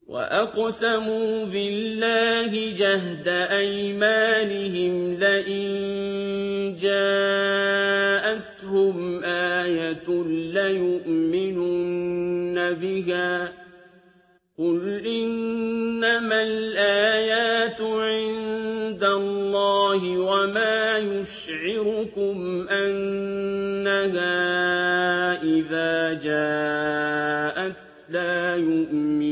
وَأَقْسَمُوا بِاللَّهِ جَهْدَ أَيْمَانِهِمْ لَئِن جَاءَتْهُمْ آيَةٌ لَّيُؤْمِنُنَّ بِهَا ۚ قُلْ إِنَّمَا الْآيَاتُ عِندَ اللَّهِ وَمَا يُشْعِرُكُمْ أَنَّهَا إِذَا جَاءَتْ لَا يُؤْمِنُونَ